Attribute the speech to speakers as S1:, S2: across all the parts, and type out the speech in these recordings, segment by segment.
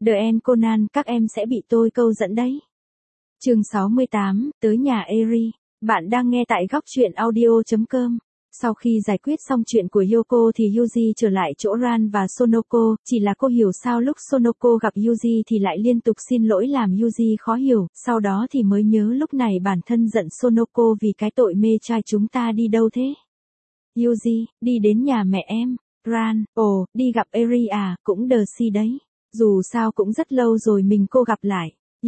S1: The End Conan, các em sẽ bị tôi câu dẫn đấy. Chương 68, tới nhà Eri. Bạn đang nghe tại góc truyện audio.com. Sau khi giải quyết xong chuyện của Yoko thì Yuji trở lại chỗ Ran và Sonoko, chỉ là cô hiểu sao lúc Sonoko gặp Yuji thì lại liên tục xin lỗi làm Yuji khó hiểu, sau đó thì mới nhớ lúc này bản thân giận Sonoko vì cái tội mê trai chúng ta đi đâu thế. Yuji, đi đến nhà mẹ em. Ran, ồ, đi gặp Eri à, cũng đờ si đấy. Dù sao cũng rất lâu rồi mình cô gặp lại.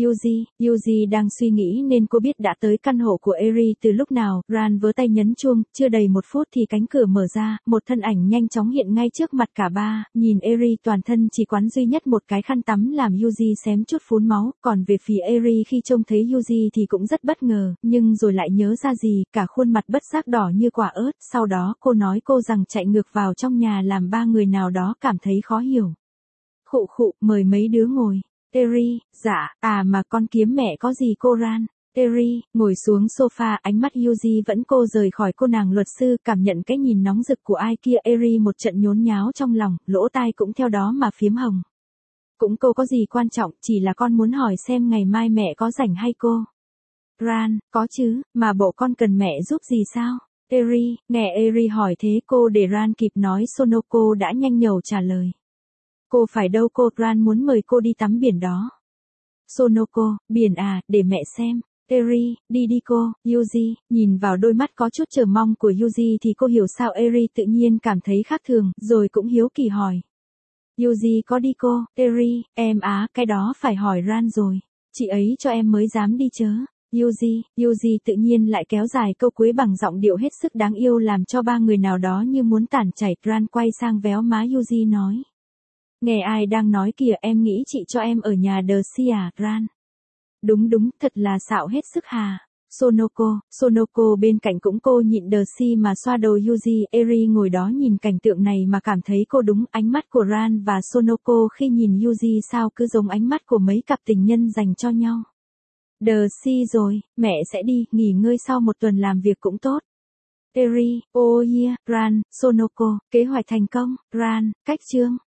S1: Yuji đang suy nghĩ nên cô biết đã tới căn hộ của Eri từ lúc nào. Ran vớ tay nhấn chuông, chưa đầy 1 phút thì cánh cửa mở ra, một thân ảnh nhanh chóng hiện ngay trước mặt cả ba. Nhìn Eri toàn thân chỉ quán duy nhất một cái khăn tắm làm Yuji xém chút phun máu, còn về phía Eri khi trông thấy Yuji thì cũng rất bất ngờ, nhưng rồi lại nhớ ra gì, cả khuôn mặt bất giác đỏ như quả ớt. Sau đó cô nói cô rằng chạy ngược vào trong nhà làm ba người nào đó cảm thấy khó hiểu. Khụ, mời mấy đứa ngồi. Eri, dạ, mà con kiếm mẹ có gì cô Ran. Eri, ngồi xuống sofa, ánh mắt Yuji vẫn cô rời khỏi cô nàng luật sư, cảm nhận cái nhìn nóng rực của ai kia. Eri một trận nhốn nháo trong lòng, lỗ tai cũng theo đó mà phiếm hồng. Cũng cô có gì quan trọng, chỉ là con muốn hỏi xem ngày mai mẹ có rảnh hay cô. Ran, có chứ, mà bộ con cần mẹ giúp gì sao? Eri, nghe Eri hỏi thế cô để Ran kịp nói Sonoko đã nhanh nhẩu trả lời. Cô phải đâu cô, Ran muốn mời cô đi tắm biển đó. Sonoko, biển à, để mẹ xem. Eri, đi cô. Yuji, nhìn vào đôi mắt có chút chờ mong của Yuji thì cô hiểu sao Eri tự nhiên cảm thấy khác thường, rồi cũng hiếu kỳ hỏi. Yuji có đi cô? Eri, em cái đó phải hỏi Ran rồi. Chị ấy cho em mới dám đi chớ. Yuji tự nhiên lại kéo dài câu cuối bằng giọng điệu hết sức đáng yêu làm cho ba người nào đó như muốn tản chảy. Ran quay sang véo má Yuji nói. Nghe ai đang nói kìa, em nghĩ chị cho em ở nhà Đờ-si à, Ran? Đúng, thật là xạo hết sức hà. Sonoko bên cạnh cũng cô nhịn Đờ-si mà xoa đầu Yuji. Eri ngồi đó nhìn cảnh tượng này mà cảm thấy cô đúng. Ánh mắt của Ran và Sonoko khi nhìn Yuji sao cứ giống ánh mắt của mấy cặp tình nhân dành cho nhau. Đờ-si rồi, mẹ sẽ đi, nghỉ ngơi sau một tuần làm việc cũng tốt. Eri, oh yeah, Ran, Sonoko, kế hoạch thành công. Ran, cách chương.